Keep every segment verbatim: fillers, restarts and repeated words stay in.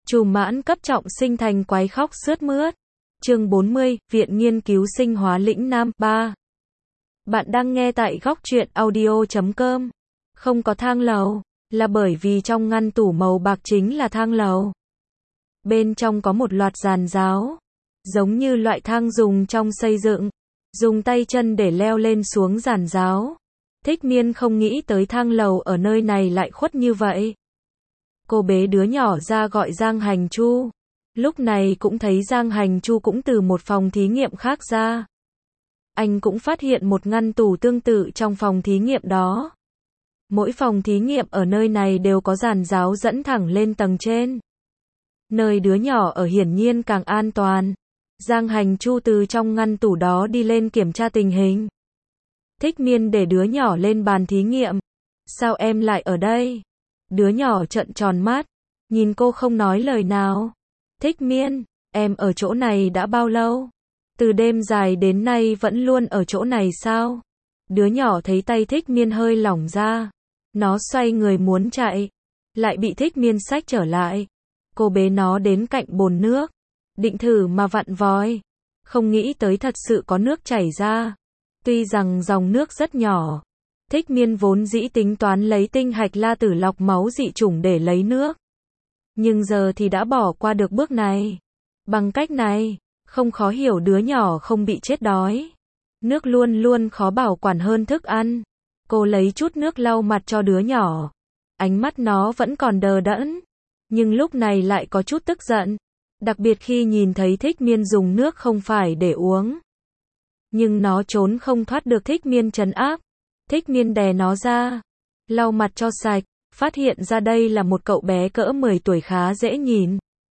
Trùm mãn cấp trọng sinh thành quái khóc sướt mướt. Chương bốn mươi, Viện Nghiên cứu Sinh hóa Lĩnh Nam, ba. Bạn đang nghe tại góc truyện audio chấm com. Không có thang lầu, là bởi vì trong ngăn tủ màu bạc chính là thang lầu. Bên trong có một loạt giàn giáo, giống như loại thang dùng trong xây dựng, dùng tay chân để leo lên xuống giàn giáo. Thích Miên không nghĩ tới thang lầu ở nơi này lại khuất như vậy. Cô bế đứa nhỏ ra gọi Giang Hành Chu. Lúc này cũng thấy Giang Hành Chu cũng từ một phòng thí nghiệm khác ra. Anh cũng phát hiện một ngăn tủ tương tự trong phòng thí nghiệm đó. Mỗi phòng thí nghiệm ở nơi này đều có giàn giáo dẫn thẳng lên tầng trên. Nơi đứa nhỏ ở hiển nhiên càng an toàn. Giang Hành Chu từ trong ngăn tủ đó đi lên kiểm tra tình hình. Thích Miên để đứa nhỏ lên bàn thí nghiệm. Sao em lại ở đây? Đứa nhỏ trợn tròn mắt, nhìn cô không nói lời nào. Thích Miên, em ở chỗ này đã bao lâu? Từ đêm dài đến nay vẫn luôn ở chỗ này sao? Đứa nhỏ thấy tay Thích Miên hơi lỏng ra. Nó xoay người muốn chạy, lại bị Thích Miên xách trở lại. Cô bế nó đến cạnh bồn nước, định thử mà vặn vòi. Không nghĩ tới thật sự có nước chảy ra. Tuy rằng dòng nước rất nhỏ. Thích Miên vốn dĩ tính toán lấy tinh hạch la tử lọc máu dị chủng để lấy nước. Nhưng giờ thì đã bỏ qua được bước này. Bằng cách này, không khó hiểu đứa nhỏ không bị chết đói. Nước luôn luôn khó bảo quản hơn thức ăn. Cô lấy chút nước lau mặt cho đứa nhỏ. Ánh mắt nó vẫn còn đờ đẫn. Nhưng lúc này lại có chút tức giận. Đặc biệt khi nhìn thấy Thích Miên dùng nước không phải để uống. Nhưng nó trốn không thoát được Thích Miên trấn áp. Thích Miên đè nó ra, lau mặt cho sạch, phát hiện ra đây là một cậu bé cỡ mười tuổi khá dễ nhìn.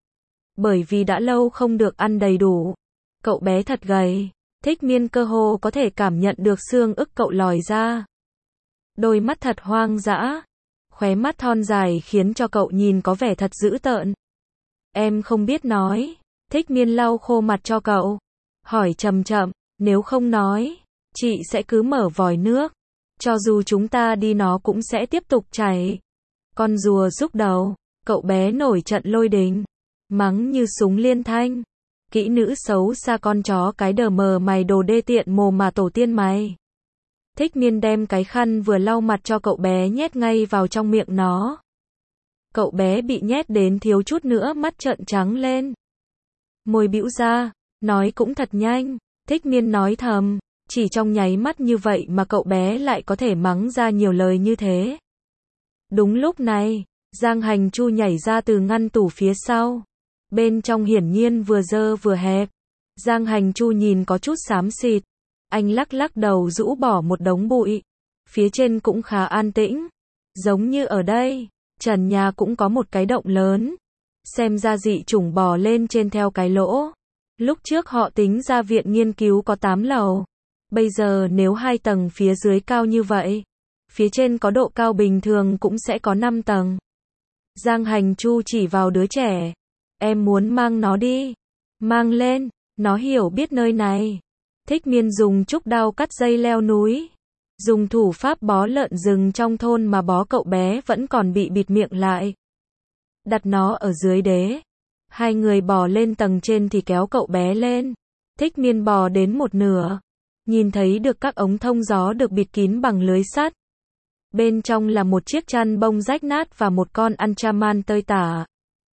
Bởi vì đã lâu không được ăn đầy đủ, cậu bé thật gầy, Thích Miên cơ hồ có thể cảm nhận được xương ức cậu lòi ra. Đôi mắt thật hoang dã, khóe mắt thon dài khiến cho cậu nhìn có vẻ thật dữ tợn. Em không biết nói, Thích Miên lau khô mặt cho cậu, hỏi chậm chậm, nếu không nói, chị sẽ cứ mở vòi nước. Cho dù chúng ta đi nó cũng sẽ tiếp tục chảy. Con rùa rúc đầu, cậu bé nổi trận lôi đình, mắng như súng liên thanh. Kỹ nữ xấu xa con chó cái đờ mờ mày đồ đê tiện mồ mà tổ tiên mày. Thích Miên đem cái khăn vừa lau mặt cho cậu bé nhét ngay vào trong miệng nó. Cậu bé bị nhét đến thiếu chút nữa mắt trợn trắng lên. Môi bĩu ra, nói cũng thật nhanh, Thích Miên nói thầm. Chỉ trong nháy mắt như vậy mà cậu bé lại có thể mắng ra nhiều lời như thế. Đúng lúc này, Giang Hành Chu nhảy ra từ ngăn tủ phía sau. Bên trong hiển nhiên vừa dơ vừa hẹp. Giang Hành Chu nhìn có chút xám xịt. Anh lắc lắc đầu rũ bỏ một đống bụi. Phía trên cũng khá an tĩnh. Giống như ở đây, trần nhà cũng có một cái động lớn. Xem ra dị chủng bò lên trên theo cái lỗ. Lúc trước họ tính ra viện nghiên cứu có tám lầu. Bây giờ nếu hai tầng phía dưới cao như vậy, phía trên có độ cao bình thường cũng sẽ có năm tầng. Giang Hành Chu chỉ vào đứa trẻ. Em muốn mang nó đi. Mang lên, nó hiểu biết nơi này. Thích Miên dùng trúc đao cắt dây leo núi. Dùng thủ pháp bó lợn rừng trong thôn mà bó cậu bé vẫn còn bị bịt miệng lại. Đặt nó ở dưới đế. Hai người bò lên tầng trên thì kéo cậu bé lên. Thích Miên bò đến một nửa. Nhìn thấy được các ống thông gió được bịt kín bằng lưới sắt. Bên trong là một chiếc chăn bông rách nát và một con Antraman tơi tả.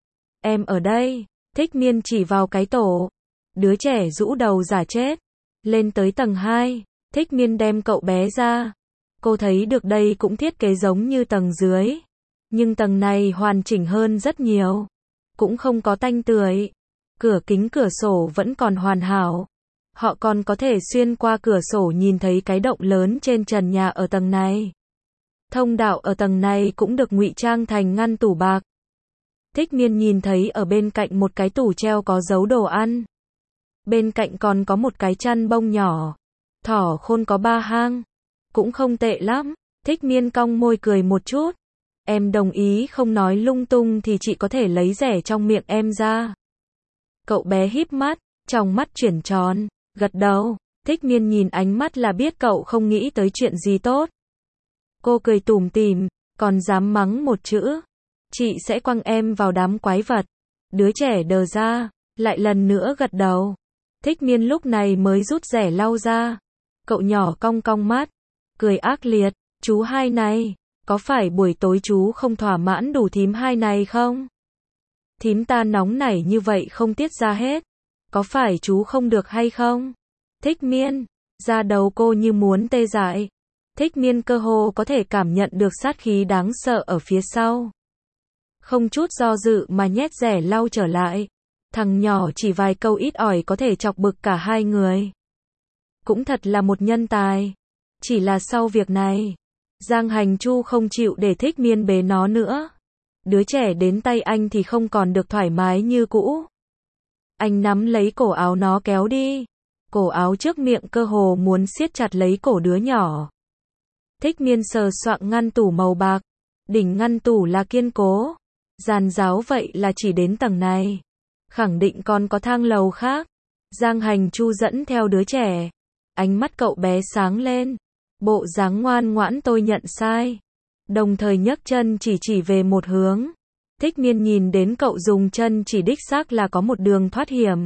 Em ở đây, Thích Miên chỉ vào cái tổ. Đứa trẻ rũ đầu giả chết. Lên tới tầng hai, Thích Miên đem cậu bé ra. Cô thấy được đây cũng thiết kế giống như tầng dưới. Nhưng tầng này hoàn chỉnh hơn rất nhiều. Cũng không có tanh tưởi. Cửa kính cửa sổ vẫn còn hoàn hảo. Họ còn có thể xuyên qua cửa sổ nhìn thấy cái động lớn trên trần nhà ở tầng này. Thông đạo ở tầng này cũng được ngụy trang thành ngăn tủ bạc. Thích Miên nhìn thấy ở bên cạnh một cái tủ treo có dấu đồ ăn. Bên cạnh còn có một cái chăn bông nhỏ. Thỏ khôn có ba hang. Cũng không tệ lắm. Thích Miên cong môi cười một chút. Em đồng ý không nói lung tung thì chị có thể lấy rẻ trong miệng em ra. Cậu bé híp mắt, trong mắt chuyển tròn. Gật đầu, Thích Miên nhìn ánh mắt là biết cậu không nghĩ tới chuyện gì tốt. Cô cười tủm tỉm, còn dám mắng một chữ. Chị sẽ quăng em vào đám quái vật. Đứa trẻ đờ ra, lại lần nữa gật đầu. Thích Miên lúc này mới rút rẻ lau ra. Cậu nhỏ cong cong mắt, cười ác liệt, chú hai này, có phải buổi tối chú không thỏa mãn đủ thím hai này không? Thím ta nóng nảy như vậy không tiết ra hết, có phải chú không được hay không? Thích Miên, da đầu cô như muốn tê dại. Thích Miên cơ hồ có thể cảm nhận được sát khí đáng sợ ở phía sau. Không chút do dự mà nhét rẻ lau trở lại. Thằng nhỏ chỉ vài câu ít ỏi có thể chọc bực cả hai người. Cũng thật là một nhân tài. Chỉ là sau việc này, Giang Hành Chu không chịu để Thích Miên bế nó nữa. Đứa trẻ đến tay anh thì không còn được thoải mái như cũ. Anh nắm lấy cổ áo nó kéo đi. Cổ áo trước miệng cơ hồ muốn siết chặt lấy cổ đứa nhỏ. Thích Miên sờ soạng ngăn tủ màu bạc. Đỉnh ngăn tủ là kiên cố. Giàn giáo vậy là chỉ đến tầng này. Khẳng định còn có thang lầu khác. Giang Hành Chu dẫn theo đứa trẻ. Ánh mắt cậu bé sáng lên. Bộ dáng ngoan ngoãn tôi nhận sai. Đồng thời nhấc chân chỉ chỉ về một hướng. Thích Miên nhìn đến cậu dùng chân chỉ đích xác là có một đường thoát hiểm.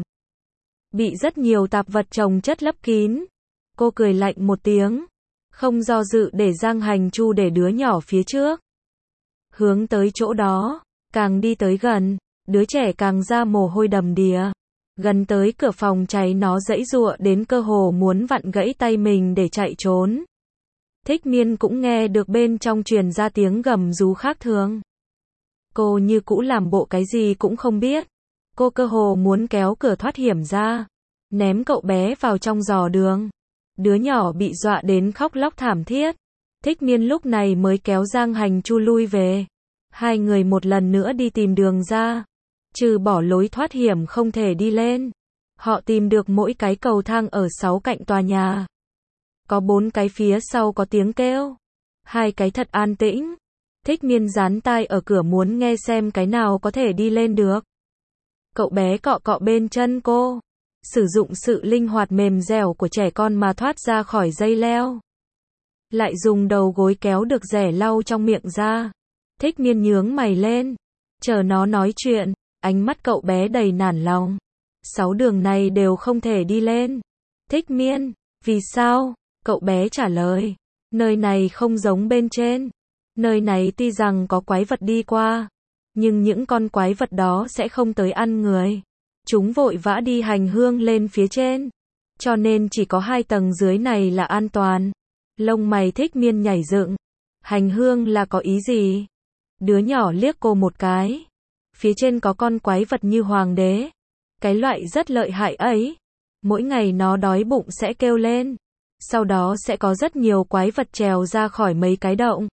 Bị rất nhiều tạp vật chồng chất lấp kín. Cô cười lạnh một tiếng. Không do dự để Giang Hành Chu để đứa nhỏ phía trước. Hướng tới chỗ đó. Càng đi tới gần, đứa trẻ càng ra mồ hôi đầm đìa. Gần tới cửa phòng cháy nó giãy giụa đến cơ hồ muốn vặn gãy tay mình để chạy trốn. Thích Miên cũng nghe được bên trong truyền ra tiếng gầm rú khác thường. Cô như cũ làm bộ cái gì cũng không biết. Cô cơ hồ muốn kéo cửa thoát hiểm ra, ném cậu bé vào trong giò đường. Đứa nhỏ bị dọa đến khóc lóc thảm thiết. Thích Miên lúc này mới kéo Giang Hành Chu lui về. Hai người một lần nữa đi tìm đường ra. Trừ bỏ lối thoát hiểm không thể đi lên. Họ tìm được mỗi cái cầu thang ở sáu cạnh tòa nhà. Có bốn cái phía sau có tiếng kêu. Hai cái thật an tĩnh. Thích Miên dán tai ở cửa muốn nghe xem cái nào có thể đi lên được. Cậu bé cọ cọ bên chân cô. Sử dụng sự linh hoạt mềm dẻo của trẻ con mà thoát ra khỏi dây leo. Lại dùng đầu gối kéo được rẻ lau trong miệng ra. Thích Miên nhướng mày lên. Chờ nó nói chuyện. Ánh mắt cậu bé đầy nản lòng. Sáu đường này đều không thể đi lên. Thích Miên, vì sao? Cậu bé trả lời. Nơi này không giống bên trên. Nơi này tuy rằng có quái vật đi qua. Nhưng những con quái vật đó sẽ không tới ăn người. Chúng vội vã đi hành hương lên phía trên. Cho nên chỉ có hai tầng dưới này là an toàn. Lông mày Thích Miên nhảy dựng. Hành hương là có ý gì? Đứa nhỏ liếc cô một cái. Phía trên có con quái vật như hoàng đế. Cái loại rất lợi hại ấy. Mỗi ngày nó đói bụng sẽ kêu lên. Sau đó sẽ có rất nhiều quái vật trèo ra khỏi mấy cái động.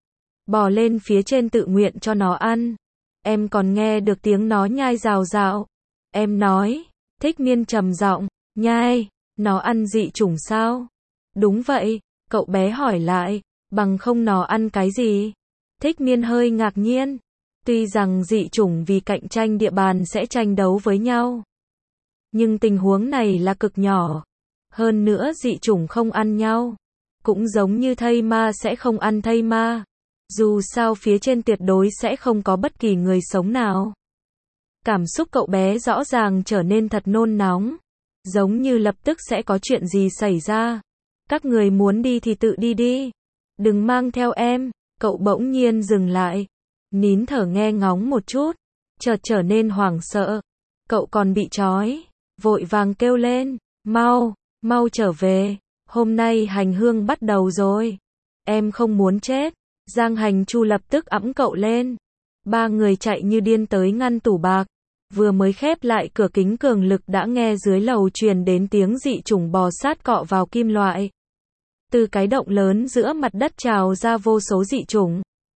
Bò lên phía trên tự nguyện cho nó ăn. Em còn nghe được tiếng nó nhai rào rào. Em nói. Thích Miên trầm giọng. Nhai. Nó ăn dị chủng sao? Đúng vậy. Cậu bé hỏi lại. Bằng không nó ăn cái gì? Thích Miên hơi ngạc nhiên. Tuy rằng dị chủng vì cạnh tranh địa bàn sẽ tranh đấu với nhau. Nhưng tình huống này là cực nhỏ. Hơn nữa dị chủng không ăn nhau. Cũng giống như thây ma sẽ không ăn thây ma. Dù sao phía trên tuyệt đối sẽ không có bất kỳ người sống nào. Cảm xúc cậu bé rõ ràng trở nên thật nôn nóng. Giống như lập tức sẽ có chuyện gì xảy ra. Các người muốn đi thì tự đi đi. Đừng mang theo em. Cậu bỗng nhiên dừng lại. Nín thở nghe ngóng một chút. Chợt trở nên hoảng sợ. Cậu còn bị trói. Vội vàng kêu lên. Mau, mau trở về. Hôm nay hành hương bắt đầu rồi. Em không muốn chết. Giang Hành Chu lập tức ẵm cậu lên. Ba người chạy như điên tới ngăn tủ bạc. Vừa mới khép lại cửa kính cường lực đã nghe dưới lầu truyền đến tiếng dị chủng bò sát cọ vào kim loại. Từ cái động lớn giữa mặt đất trào ra vô số dị chủng.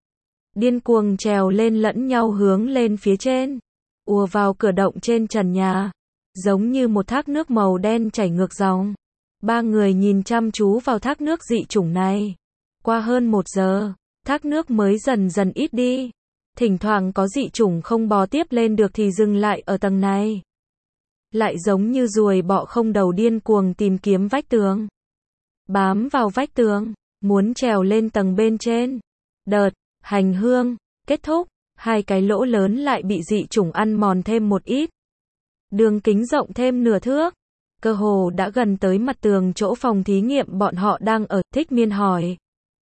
Điên cuồng trèo lên lẫn nhau hướng lên phía trên. Ùa vào cửa động trên trần nhà. Giống như một thác nước màu đen chảy ngược dòng. Ba người nhìn chăm chú vào thác nước dị chủng này. Qua hơn một giờ, thác nước mới dần dần ít đi. Thỉnh thoảng có dị chủng không bò tiếp lên được thì dừng lại ở tầng này. Lại giống như ruồi bọ không đầu điên cuồng tìm kiếm vách tường. Bám vào vách tường, muốn trèo lên tầng bên trên. Đợt hành hương kết thúc, Hai cái lỗ lớn lại bị dị chủng ăn mòn thêm một ít. Đường kính rộng thêm nửa thước. Cơ hồ đã gần tới mặt tường chỗ phòng thí nghiệm bọn họ đang ở. Thích Miên hỏi.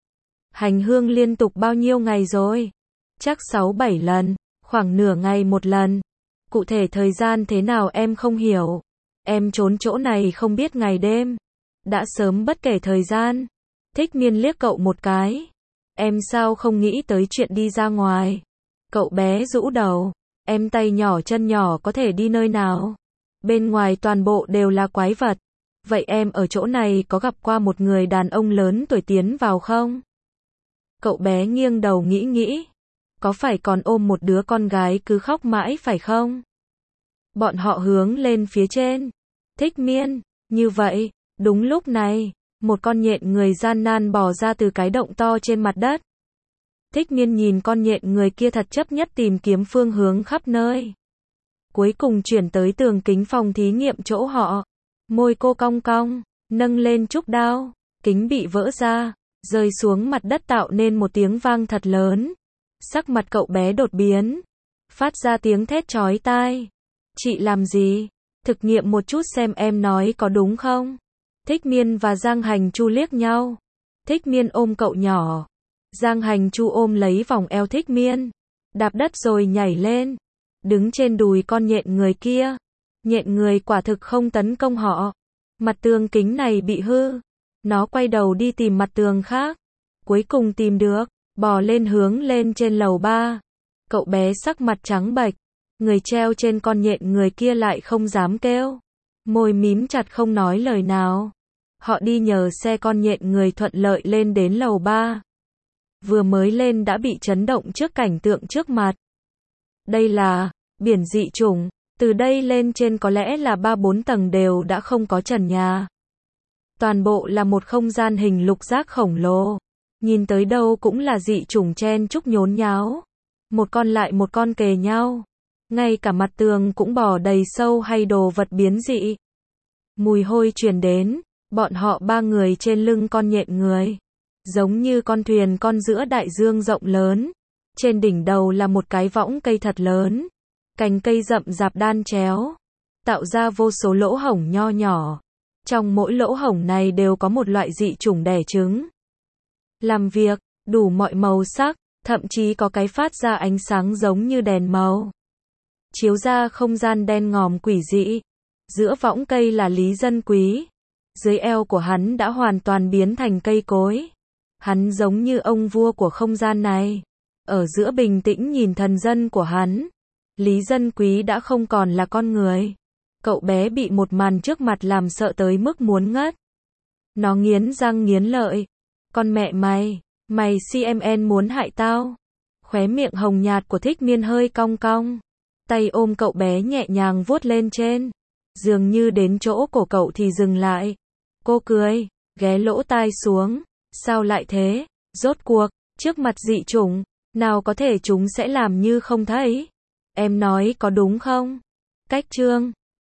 Hành hương liên tục bao nhiêu ngày rồi? Chắc sáu bảy lần, khoảng nửa ngày một lần. Cụ thể thời gian thế nào em không hiểu. Em trốn chỗ này không biết ngày đêm. Đã sớm bất kể thời gian. Thích Miên liếc cậu một cái. Em sao không nghĩ tới chuyện đi ra ngoài? Cậu bé rũ đầu. Em tay nhỏ chân nhỏ có thể đi nơi nào? Bên ngoài toàn bộ đều là quái vật. Vậy em ở chỗ này có gặp qua một người đàn ông lớn tuổi tiến vào không? Cậu bé nghiêng đầu nghĩ nghĩ. Có phải còn ôm một đứa con gái cứ khóc mãi phải không? Bọn họ hướng lên phía trên. Thích Miên, như vậy, đúng lúc này, một con nhện người gian nan bò ra từ cái động to trên mặt đất. Thích Miên nhìn con nhện người kia thật chấp nhất tìm kiếm phương hướng khắp nơi. Cuối cùng chuyển tới tường kính phòng thí nghiệm chỗ họ. Môi cô cong cong, nâng lên trúc đao, kính bị vỡ ra, rơi xuống mặt đất tạo nên một tiếng vang thật lớn. Sắc mặt cậu bé đột biến, phát ra tiếng thét chói tai. Chị làm gì? Thực nghiệm một chút xem em nói có đúng không? Thích Miên và Giang Hành Chu liếc nhau. Thích Miên ôm cậu nhỏ. Giang Hành Chu ôm lấy vòng eo Thích Miên. Đạp đất rồi nhảy lên. Đứng trên đùi con nhện người kia. Nhện người quả thực không tấn công họ. Mặt tường kính này bị hư. Nó quay đầu đi tìm mặt tường khác. Cuối cùng tìm được. Bò lên hướng lên trên lầu ba. Cậu bé sắc mặt trắng bệch. Người treo trên con nhện người kia lại không dám kêu. Môi mím chặt không nói lời nào. Họ đi nhờ xe con nhện người thuận lợi lên đến lầu ba. Vừa mới lên đã bị chấn động trước cảnh tượng trước mặt. Đây là biển dị chủng. Từ đây lên trên có lẽ là ba bốn tầng đều đã không có trần nhà. Toàn bộ là một không gian hình lục giác khổng lồ. Nhìn tới đâu cũng là dị chủng chen chúc nhốn nháo. Một con lại một con kề nhau. Ngay cả mặt tường cũng bò đầy sâu hay đồ vật biến dị. Mùi hôi truyền đến, bọn họ ba người trên lưng con nhện người. Giống như con thuyền con giữa đại dương rộng lớn. Trên đỉnh đầu là một cái võng cây thật lớn. Cành cây rậm rạp đan chéo. Tạo ra vô số lỗ hổng nho nhỏ. Trong mỗi lỗ hổng này đều có một loại dị chủng đẻ trứng. Làm việc, đủ mọi màu sắc, thậm chí có cái phát ra ánh sáng giống như đèn màu. Chiếu ra không gian đen ngòm quỷ dị. Giữa võng cây là Lý Dân Quý. Dưới eo của hắn đã hoàn toàn biến thành cây cối. Hắn giống như ông vua của không gian này. Ở giữa bình tĩnh nhìn thần dân của hắn. Lý Dân Quý đã không còn là con người. Cậu bé bị một màn trước mặt làm sợ tới mức muốn ngất. Nó nghiến răng nghiến lợi. Con mẹ mày, mày xê em en muốn hại tao. Khóe miệng hồng nhạt của Thích Miên hơi cong cong. Tay ôm cậu bé nhẹ nhàng vuốt lên trên. Dường như đến chỗ cổ cậu thì dừng lại. Cô cười, ghé lỗ tai xuống. Sao lại thế? Rốt cuộc, trước mặt dị chủng, nào có thể chúng sẽ làm như không thấy. Em nói có đúng không? Cách chương